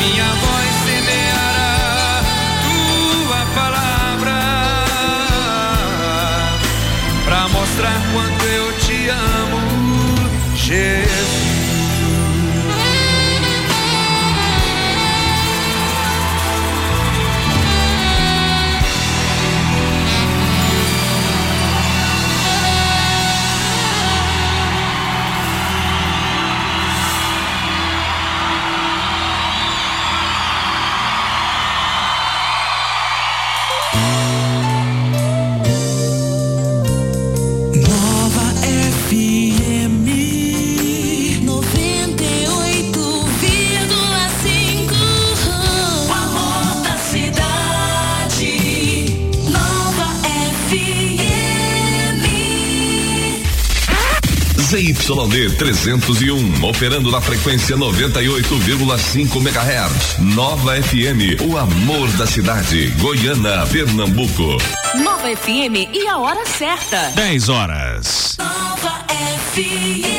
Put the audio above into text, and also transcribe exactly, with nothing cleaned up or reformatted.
minha voz semeará tua palavra, pra mostrar quanto eu te amo, Jesus. Z Y D trezentos e um, operando na frequência noventa e oito vírgula cinco megahertz. Nova F M, o amor da cidade, Goiânia, Pernambuco. Nova F M e a hora certa. dez horas. Nova F M.